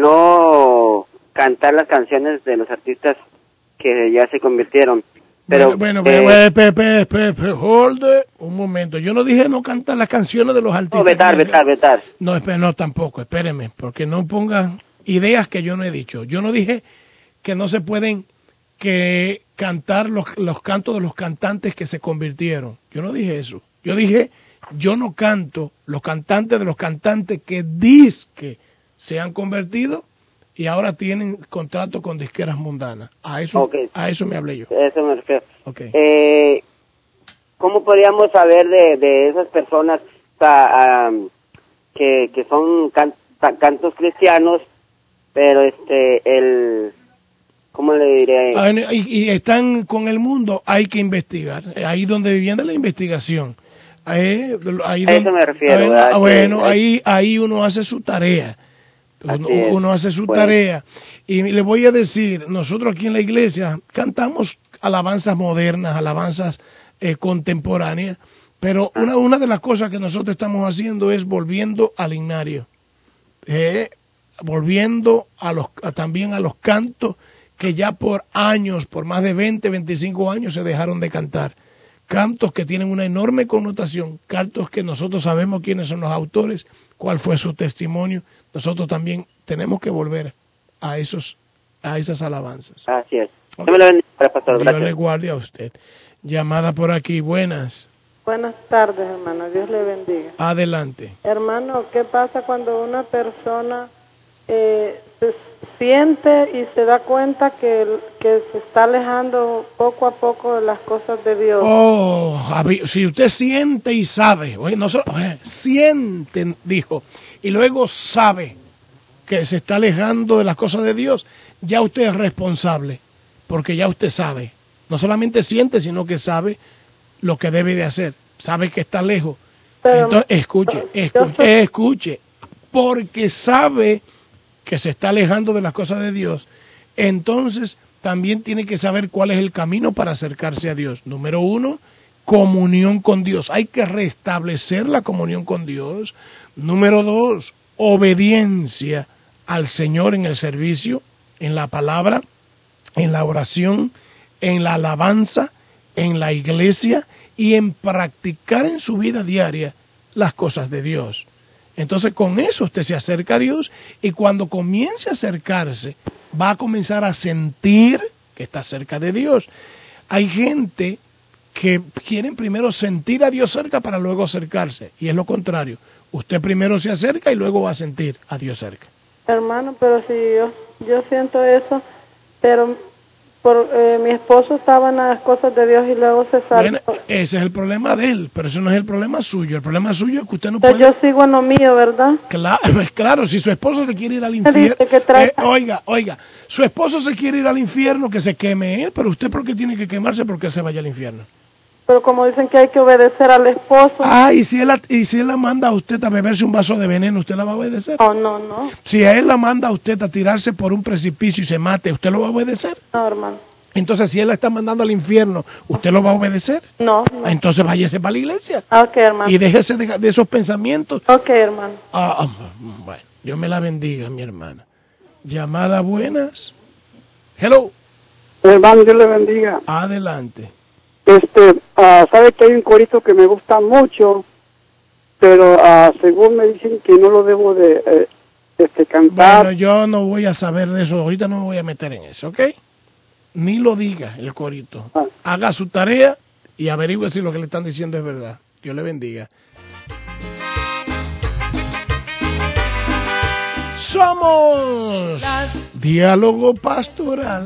no cantar las canciones de los artistas que ya se convirtieron. Pero, bueno, eh, bueno, pepe, pepe, hold it, un momento. Yo no dije no cantar las canciones de los artistas. No, vetar, vetar, vetar. No, espere, no, tampoco, espéreme, porque no pongan ideas que yo no he dicho. Yo no dije que no se pueden que cantar los, los cantos de los cantantes que se convirtieron. Yo no dije eso. Yo dije, yo no canto los cantantes de los cantantes que dizque se han convertido y ahora tienen contrato con disqueras mundanas. A eso, okay. A eso me hablé yo. Eso me refiero. Okay. Eh, ¿Cómo podríamos saber de, de esas personas ta, um, que, que son can, ta, cantos cristianos, pero este el ¿cómo le diré? Ah, y, y están con el mundo, hay que investigar. Ahí donde viene la investigación. Ahí, ahí a eso me refiero. Ahí, bueno, que, ahí ahí uno hace su tarea. Uno, uno hace su pues. tarea. Y le voy a decir, nosotros aquí en la iglesia cantamos alabanzas modernas, alabanzas eh, contemporáneas, pero ah. una, una de las cosas que nosotros estamos haciendo es volviendo al himnario. Eh, volviendo a los a, también a los cantos que ya por años, por más de veinte, veinticinco años se dejaron de cantar. Cantos que tienen una enorme connotación, cantos que nosotros sabemos quiénes son los autores, cuál fue su testimonio. Nosotros también tenemos que volver a esos a esas alabanzas. Así es. Okay. Dios me lo bendiga, pastor. Dios le guarde a usted. Llamada por aquí, buenas. Buenas tardes, hermano. Dios le bendiga. Adelante. Hermano, ¿qué pasa cuando una persona eh, se siente y se da cuenta que, que se está alejando poco a poco de las cosas de Dios? Oh, si usted siente y sabe, oye, no solo, oye, siente, dijo, y luego sabe que se está alejando de las cosas de Dios, ya usted es responsable, porque ya usted sabe, no solamente siente, sino que sabe lo que debe de hacer, sabe que está lejos. Pero, entonces, escuche, escuche, escuche, porque sabe que se está alejando de las cosas de Dios, entonces también tiene que saber cuál es el camino para acercarse a Dios. Número uno, comunión con Dios. Hay que restablecer la comunión con Dios. Número dos, obediencia al Señor en el servicio, en la palabra, en la oración, en la alabanza, en la iglesia y en practicar en su vida diaria las cosas de Dios. Entonces con eso usted se acerca a Dios y cuando comience a acercarse va a comenzar a sentir que está cerca de Dios. Hay gente que quieren primero sentir a Dios cerca para luego acercarse y es lo contrario. Usted primero se acerca y luego va a sentir a Dios cerca. Hermano, pero si yo, yo siento eso, pero Por, eh, mi esposo estaba en las cosas de Dios y luego se salió. Bueno, ese es el problema de él, pero eso no es el problema suyo. El problema suyo es que usted no Pero puede... yo sigo en lo mío, ¿verdad? Claro, pues claro, si su esposo se quiere ir al Me infierno... dice que trae- eh, oiga, oiga, su esposo se quiere ir al infierno, que se queme él, pero usted ¿por qué tiene que quemarse porque se vaya al infierno? Pero como dicen que hay que obedecer al esposo. Ah, y si él la, y si él la manda a usted a beberse un vaso de veneno, ¿usted la va a obedecer? No, no, no. Si a él la manda a usted a tirarse por un precipicio y se mate, ¿usted lo va a obedecer? No, hermano. Entonces, si él la está mandando al infierno, ¿usted lo va a obedecer? No, no. Entonces, váyase para la iglesia. Ok, hermano. Y déjese de, de esos pensamientos. Ok, hermano. Ah, ah, bueno, Dios me la bendiga, mi hermana. Llamada buenas. Hello. Hermano, Dios le bendiga. Adelante. Este, uh, sabe que hay un corito que me gusta mucho, pero uh, según me dicen que no lo debo de eh, este, cantar. Bueno, yo no voy a saber de eso. Ahorita no me voy a meter en eso, ¿ok? Ni lo diga el corito. Ah. Haga su tarea y averigüe si lo que le están diciendo es verdad. Dios le bendiga. Somos Diálogo Pastoral.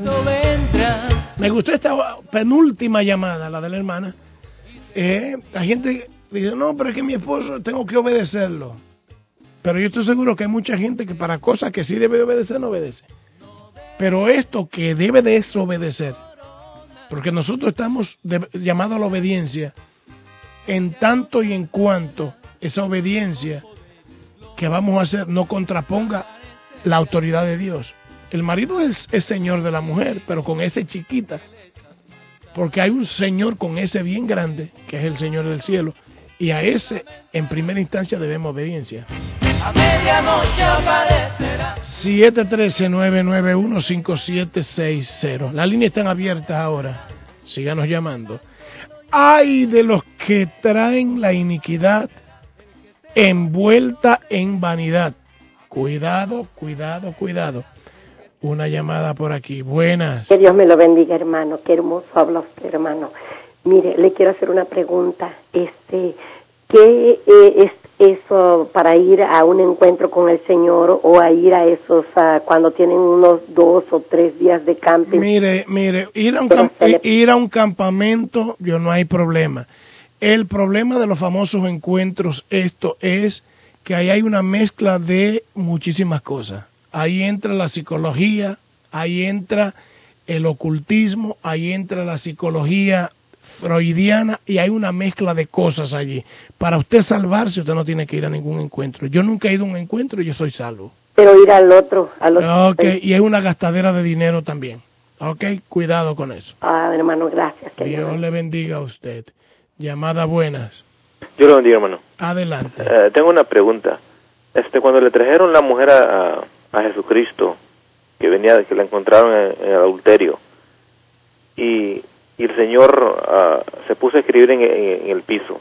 Me gustó esta penúltima llamada, la de la hermana. Eh, la gente dice, no, pero es que mi esposo tengo que obedecerlo. Pero yo estoy seguro que hay mucha gente que para cosas que sí debe obedecer, no obedece. Pero esto que debe de desobedecer, porque nosotros estamos de, llamados a la obediencia, en tanto y en cuanto esa obediencia que vamos a hacer no contraponga la autoridad de Dios. El marido es, es señor de la mujer, pero con ese chiquita, porque hay un señor con ese bien grande, que es el Señor del cielo, y a ese en primera instancia debemos obediencia. A medianoche aparecerá. siete uno tres, nueve nueve uno, cinco siete seis cero. Las líneas están abiertas ahora. Síganos llamando. Ay de los que traen la iniquidad envuelta en vanidad. Cuidado, cuidado, cuidado. Una llamada por aquí. Buenas. Que Dios me lo bendiga, hermano. Qué hermoso habla usted, hermano. Mire, le quiero hacer una pregunta. Este, ¿qué eh, es eso para ir a un encuentro con el Señor o a ir a esos uh, cuando tienen unos dos o tres días de camping? Mire, mire, ir a un, camp ir a un campamento, yo no hay problema. El problema de los famosos encuentros, esto es que ahí hay una mezcla de muchísimas cosas. Ahí entra la psicología, ahí entra el ocultismo, ahí entra la psicología freudiana y hay una mezcla de cosas allí. Para usted salvarse, usted no tiene que ir a ningún encuentro. Yo nunca he ido a un encuentro y yo soy salvo. Pero ir al otro, al otro. Ok, y es una gastadera de dinero también. Ok, cuidado con eso. Ah, hermano, gracias. Dios le bendiga a usted. Llamada buenas. Yo le bendiga, hermano. Adelante. Eh, tengo una pregunta. Este, cuando le trajeron la mujer a, a Jesucristo, que venía, que la encontraron en, en el adulterio, y, y el Señor uh, se puso a escribir en, en, en el piso.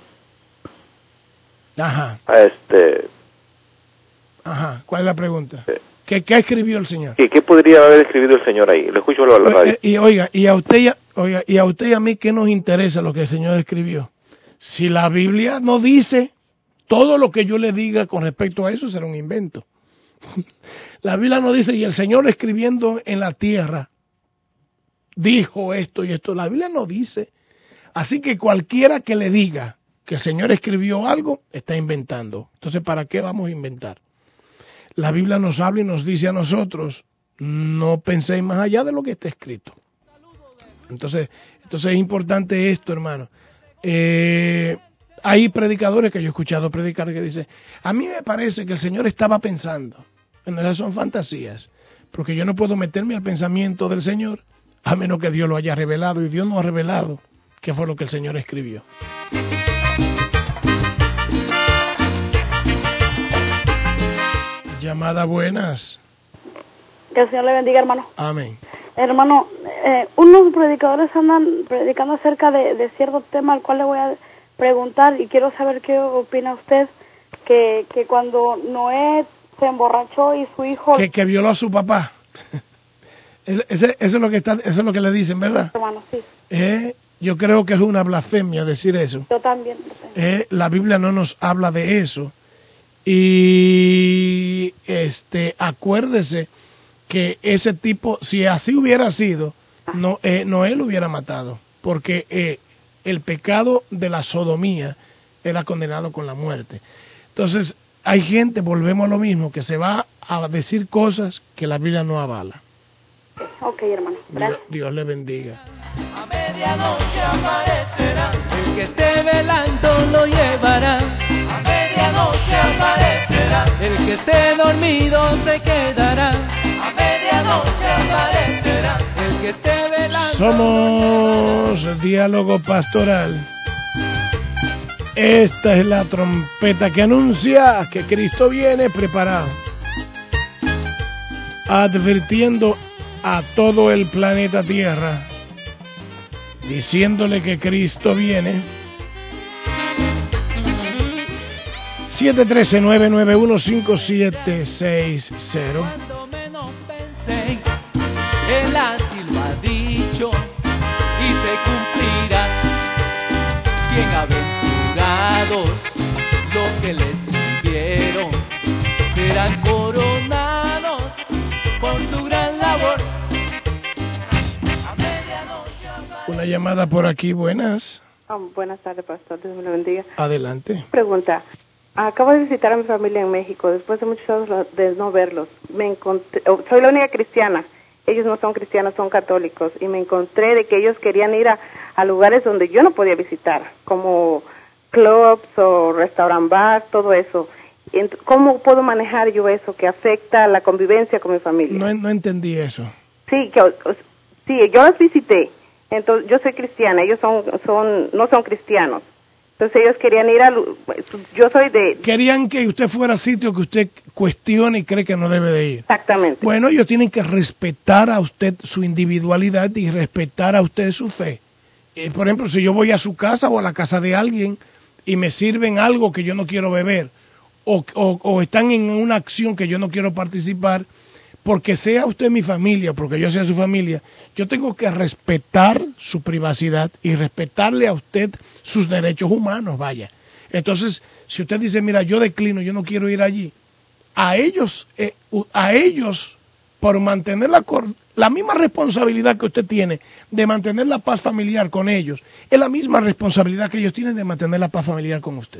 Ajá. A este. Ajá. ¿Cuál es la pregunta? Eh, ¿Qué, ¿Qué escribió el Señor? ¿Qué, ¿Qué podría haber escrito el Señor ahí? Le escucho a la radio. Eh, y oiga, y a usted y a, oiga, y a usted y a mí, ¿qué nos interesa lo que el Señor escribió? Si la Biblia no dice, todo lo que yo le diga con respecto a eso será un invento. La Biblia no dice, y el Señor escribiendo en la tierra dijo esto y esto. La Biblia no dice. Así que cualquiera que le diga que el Señor escribió algo, está inventando. Entonces, ¿para qué vamos a inventar? La Biblia nos habla y nos dice a nosotros, no penséis más allá de lo que está escrito. Entonces, entonces es importante esto, hermano. Eh, hay predicadores que yo he escuchado predicar que dicen, a mí me parece que el Señor estaba pensando. Bueno, esas son fantasías, porque yo no puedo meterme al pensamiento del Señor a menos que Dios lo haya revelado, y Dios no ha revelado qué fue lo que el Señor escribió. Llamada buenas. Que el Señor le bendiga, hermano. Amén. Hermano, eh, unos predicadores andan predicando acerca de, de cierto tema al cual le voy a preguntar y quiero saber qué opina usted, que, que cuando Noé se emborrachó y su hijo... Que, que violó a su papá. Ese, eso, es lo que está, eso es lo que le dicen, ¿verdad? Hermano, sí. Eh, yo creo que es una blasfemia decir eso. Yo también. Eh, la Biblia no nos habla de eso. Y este, acuérdese que ese tipo, si así hubiera sido, no, eh, Noé lo hubiera matado, porque eh, el pecado de la sodomía era condenado con la muerte. Entonces, hay gente, volvemos a lo mismo, que se va a decir cosas que la Biblia no avala. Ok, hermano. Gracias. Dios, Dios le bendiga. A medianoche aparecerá, el que esté velando lo llevará. A medianoche aparecerá, el que esté dormido se quedará. A medianoche aparecerá, el que esté velando. Somos Diálogo Pastoral. Esta es la trompeta que anuncia que Cristo viene preparado, advirtiendo a todo el planeta Tierra, diciéndole que Cristo viene. siete uno tres, nueve nueve uno, cinco siete seis cero. Cuando menos pensé, Él así lo ha dicho y se cumplirá. Bienaventurados los que les sirvieron, serán coronados por su gran labor. Una llamada por aquí, buenas. Oh, buenas tardes, pastor, Dios me lo bendiga. Adelante. Pregunta, acabo de visitar a mi familia en México, después de muchos años de no verlos. Me encontré, oh, soy la única cristiana, ellos no son cristianos, son católicos, y me encontré de que ellos querían ir a, a lugares donde yo no podía visitar, como clubs o restaurant bar, todo eso. ¿Cómo puedo manejar yo eso que afecta la convivencia con mi familia? No, no entendí eso. Sí, que, sí, yo los visité. Entonces, yo soy cristiana, ellos son, son, no son cristianos. Entonces ellos querían ir a, yo soy de... Querían que usted fuera a sitio que usted cuestione y cree que no debe de ir. Exactamente. Bueno, ellos tienen que respetar a usted su individualidad y respetar a usted su fe. Eh, por ejemplo, si yo voy a su casa o a la casa de alguien y me sirven algo que yo no quiero beber, o, o, o están en una acción que yo no quiero participar, porque sea usted mi familia, porque yo sea su familia, yo tengo que respetar su privacidad y respetarle a usted sus derechos humanos, vaya. Entonces, si usted dice, mira, yo declino, yo no quiero ir allí, a ellos, eh, a ellos, por mantener la, la misma responsabilidad que usted tiene de mantener la paz familiar con ellos, es la misma responsabilidad que ellos tienen de mantener la paz familiar con usted.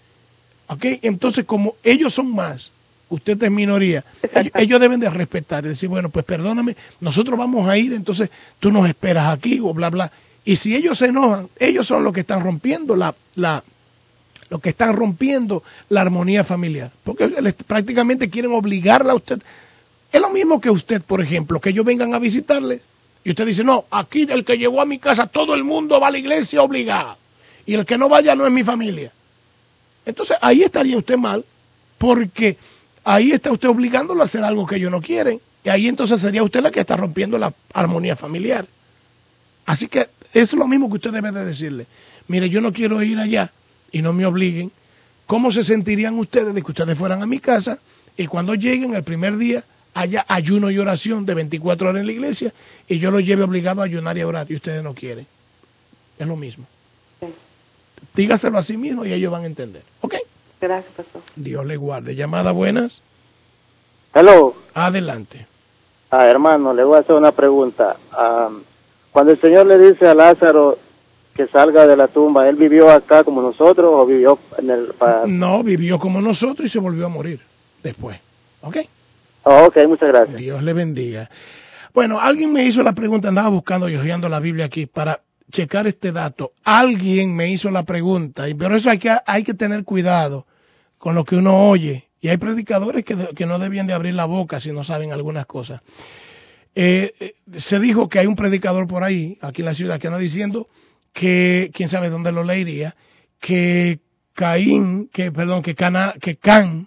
¿Ok? Entonces, como ellos son más, usted es minoría, ellos, ellos deben de respetar y decir, bueno, pues perdóname, nosotros vamos a ir, entonces tú nos esperas aquí o bla, bla. Y si ellos se enojan, ellos son los que están rompiendo la, la, los que están rompiendo la armonía familiar, porque les, prácticamente quieren obligarla a usted. Es lo mismo que usted, por ejemplo, que ellos vengan a visitarle y usted dice, no, aquí el que llegó a mi casa, todo el mundo va a la iglesia obligado y el que no vaya no es mi familia. Entonces ahí estaría usted mal, porque ahí está usted obligándolo a hacer algo que ellos no quieren. Y ahí entonces sería usted la que está rompiendo la armonía familiar. Así que es lo mismo que usted debe de decirle. Mire, yo no quiero ir allá y no me obliguen. ¿Cómo se sentirían ustedes de que ustedes fueran a mi casa y cuando lleguen el primer día haya ayuno y oración de veinticuatro horas en la iglesia y yo los lleve obligado a ayunar y a orar y ustedes no quieren? Es lo mismo. Sí. Dígaselo a sí mismo y ellos van a entender. ¿Ok? Gracias, pastor. Dios le guarde. Llamada buenas. Hello. Adelante. Ah, hermano, le voy a hacer una pregunta. Um, cuando el Señor le dice a Lázaro que salga de la tumba, ¿él vivió acá como nosotros o vivió en el... Pa... No, vivió como nosotros y se volvió a morir después. ¿Ok? Oh, ok, muchas gracias. Dios le bendiga. Bueno, alguien me hizo la pregunta, andaba buscando, yo hojeando la Biblia aquí para checar este dato. Alguien me hizo la pregunta, y por eso hay que, hay que tener cuidado con lo que uno oye. Y hay predicadores que, que no debían de abrir la boca si no saben algunas cosas. Eh, eh, se dijo que hay un predicador por ahí, aquí en la ciudad, que anda diciendo que, quién sabe dónde lo leería, que Caín, que perdón, que Cana, que Can,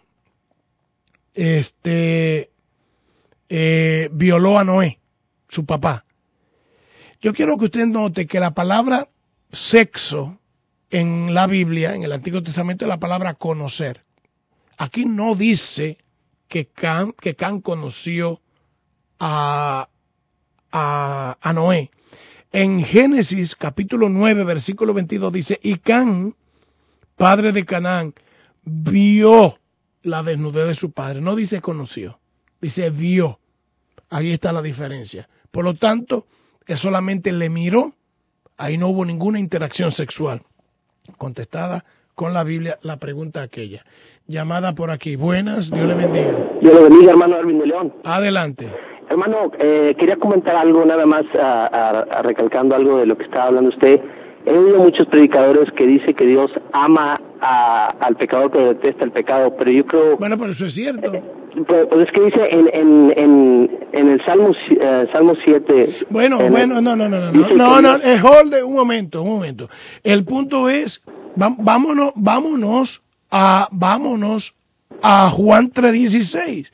este, eh, violó a Noé, su papá. Yo quiero que usted note que la palabra sexo en la Biblia, en el Antiguo Testamento, es la palabra conocer. Aquí no dice que Can, que Can conoció a, a, a Noé. En Génesis capítulo nueve, versículo veintidós dice, y Can, padre de Canaán, vio la desnudez de su padre. No dice conoció, dice vio. Ahí está la diferencia. Por lo tanto, Él solamente le miró, ahí no hubo ninguna interacción sexual. Contestada con la Biblia la pregunta aquella. Llamada por aquí. Buenas, Dios le bendiga. Dios le bendiga, hermano Erwin de León. Adelante. Hermano, eh, quería comentar algo, nada más a, a, a recalcando algo de lo que estaba hablando usted. He oído muchos predicadores que dicen que Dios ama a, al pecador, pero detesta el pecado, pero yo creo... Bueno, pero eso es cierto. Eh, pues, pues es que dice en en en, en el Salmo uh, Salmo siete... Bueno, bueno, el, no, no, no, no, no, no, no, es hold, un momento, un momento. El punto es, va, vámonos, vámonos a, vámonos a Juan tres dieciséis.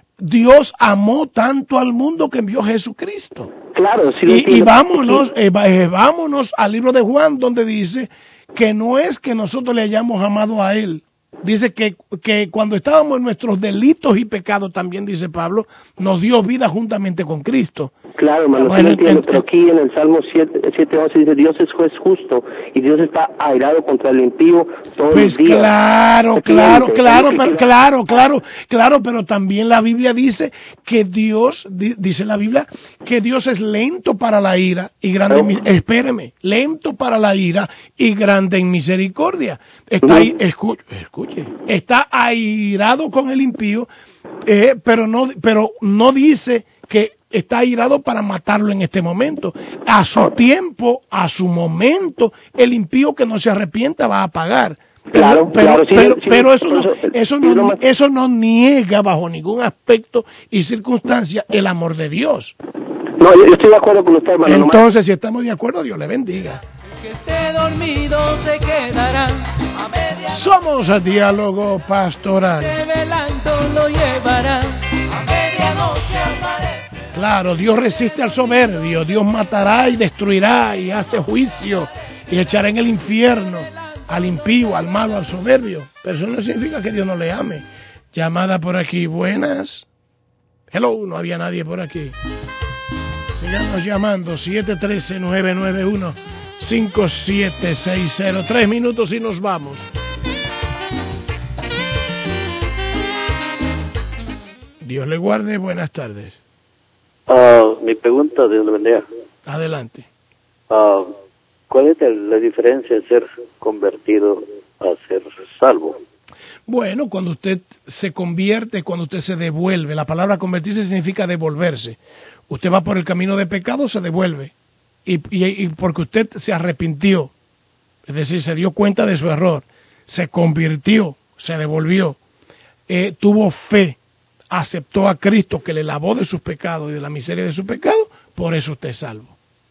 Dios amó tanto al mundo que envió a Jesucristo. Claro, sí. Y, y vámonos, eh, vámonos al libro de Juan, donde dice que no es que nosotros le hayamos amado a Él. Dice que, que cuando estábamos en nuestros delitos y pecados, también dice Pablo, nos dio vida juntamente con Cristo. Claro, hermano, bueno, sí entiendo, el, pero aquí en el Salmo siete once dice, Dios es juez justo y Dios está airado contra el impío todos pues los días. Claro, claro, claro, pero, claro, claro, claro, pero también la Biblia dice que Dios, dice la Biblia, que Dios es lento para la ira y grande, no. espéreme, lento para la ira y grande en misericordia. Está ahí, escuche, escuche, está airado con el impío, eh, pero no, pero no dice que está airado para matarlo en este momento. A su tiempo, a su momento, el impío que no se arrepienta va a pagar. Pero, claro, pero, claro, sí, pero, sí, pero eso, sí, no, eso, eso, sí, no, no, eso no niega bajo ningún aspecto y circunstancia el amor de Dios. No, yo, yo estoy de acuerdo con usted, hermano. Entonces, nomás. Si estamos de acuerdo, Dios le bendiga. Que esté dormido se quedará a media. Somos a Diálogo Pastoral. Se velando lo llevará a medianoche aparecerá. Claro, Dios resiste al soberbio, Dios matará y destruirá y hace juicio y echará en el infierno al impío, al malo, al soberbio. Pero eso no significa que Dios no le ame. Llamada por aquí, buenas. Hello, no había nadie por aquí. Síganos llamando, siete uno tres, nueve nueve uno, cinco siete seis cero. Tres minutos y nos vamos. Dios le guarde, buenas tardes. Uh, mi pregunta, Dios le bendiga. Adelante. Uh, ¿Cuál es la diferencia de ser convertido a ser salvo? Bueno, cuando usted se convierte, cuando usted se devuelve, la palabra convertirse significa devolverse. Usted va por el camino de pecado, se devuelve. Y, y, y porque usted se arrepintió, es decir, se dio cuenta de su error, se convirtió, se devolvió, eh, tuvo fe, aceptó a Cristo que le lavó de sus pecados y de la miseria de sus pecados, por eso usted es salvo.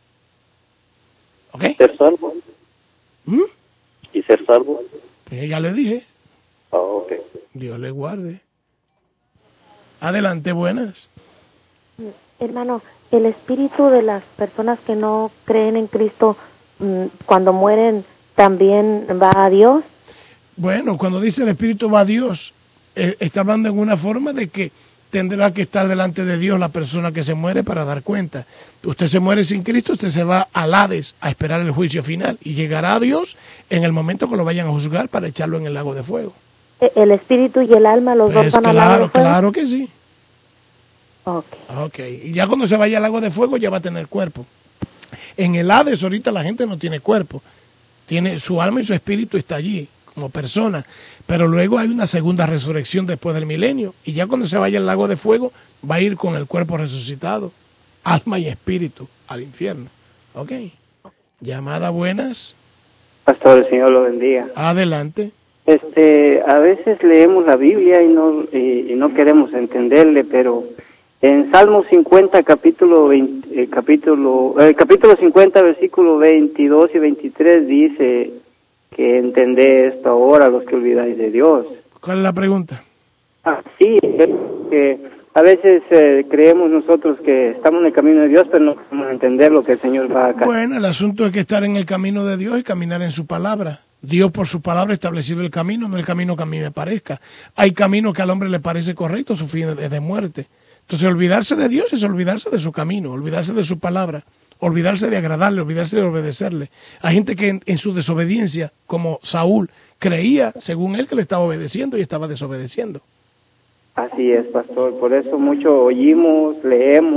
¿Ok? ¿Ser salvo? ¿Mm? ¿Y ser salvo? Eh, ya le dije. Oh, ok. Dios le guarde. Adelante, buenas. Hermano, el espíritu de las personas que no creen en Cristo, cuando mueren, ¿también va a Dios? Bueno, cuando dice el espíritu va a Dios, eh, está hablando en una forma de que tendrá que estar delante de Dios la persona que se muere para dar cuenta. Usted se muere sin Cristo, usted se va al Hades a esperar el juicio final y llegará a Dios en el momento que lo vayan a juzgar para echarlo en el lago de fuego. ¿El espíritu y el alma, los pues dos van claro, al lago de fuego? Claro que sí. Okay. Okay. Y ya cuando se vaya al lago de fuego ya va a tener cuerpo. En el Hades ahorita la gente no tiene cuerpo. Tiene su alma y su espíritu está allí como persona. Pero luego hay una segunda resurrección después del milenio. Y ya cuando se vaya al lago de fuego va a ir con el cuerpo resucitado, alma y espíritu, al infierno. Ok. Llamada buenas. Pastor, el Señor lo bendiga. Adelante. Este, a veces leemos la Biblia y no y, y no queremos entenderle, pero en Salmo cincuenta, capítulo veinte, eh, capítulo eh, capítulo cincuenta, versículo veintidós y veintitrés dice que entendé esto ahora los que olvidáis de Dios. ¿Cuál es la pregunta? Ah, sí, que a veces eh, creemos nosotros que estamos en el camino de Dios, pero no podemos entender lo que el Señor va a hacer. Bueno, el asunto es que estar en el camino de Dios y caminar en su palabra. Dios por su palabra ha establecido el camino, no el camino que a mí me parezca. Hay camino que al hombre le parece correcto, su fin es de muerte. Entonces olvidarse de Dios es olvidarse de su camino, olvidarse de su palabra, olvidarse de agradarle, olvidarse de obedecerle. Hay gente que en, en su desobediencia, como Saúl, creía, según él, que le estaba obedeciendo y estaba desobedeciendo. Así es, pastor. Por eso mucho oímos, leemos,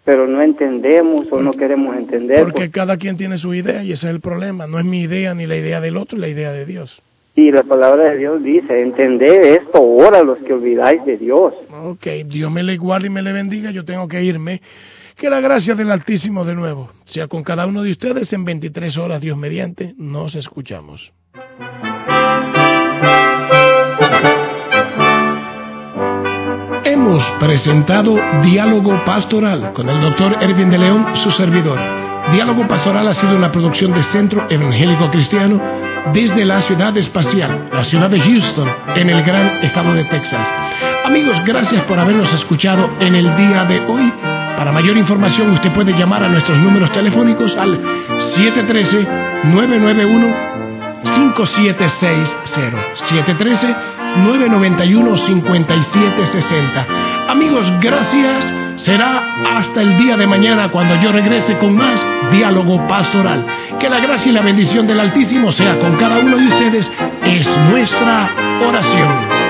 pero no entendemos o no queremos entender. Porque cada quien tiene su idea y ese es el problema. No es mi idea ni la idea del otro, es la idea de Dios. Y la palabra de Dios dice, entended esto ahora los que olvidáis de Dios. Ok, Dios me le guarde y me le bendiga, yo tengo que irme. Que la gracia del Altísimo de nuevo sea con cada uno de ustedes. En veintitrés horas, Dios mediante, nos escuchamos. Hemos presentado Diálogo Pastoral con el doctor Erwin de León, su servidor. Diálogo Pastoral ha sido una producción de Centro Evangélico Cristiano desde la ciudad espacial, la ciudad de Houston, en el gran estado de Texas. Amigos, gracias por habernos escuchado en el día de hoy. Para mayor información, usted puede llamar a nuestros números telefónicos al siete uno tres, nueve nueve uno, cinco siete seis cero, siete uno tres, nueve nueve uno, cinco siete seis cero. Amigos, gracias. Será hasta el día de mañana cuando yo regrese con más Diálogo Pastoral. Que la gracia y la bendición del Altísimo sea con cada uno de ustedes. Es nuestra oración.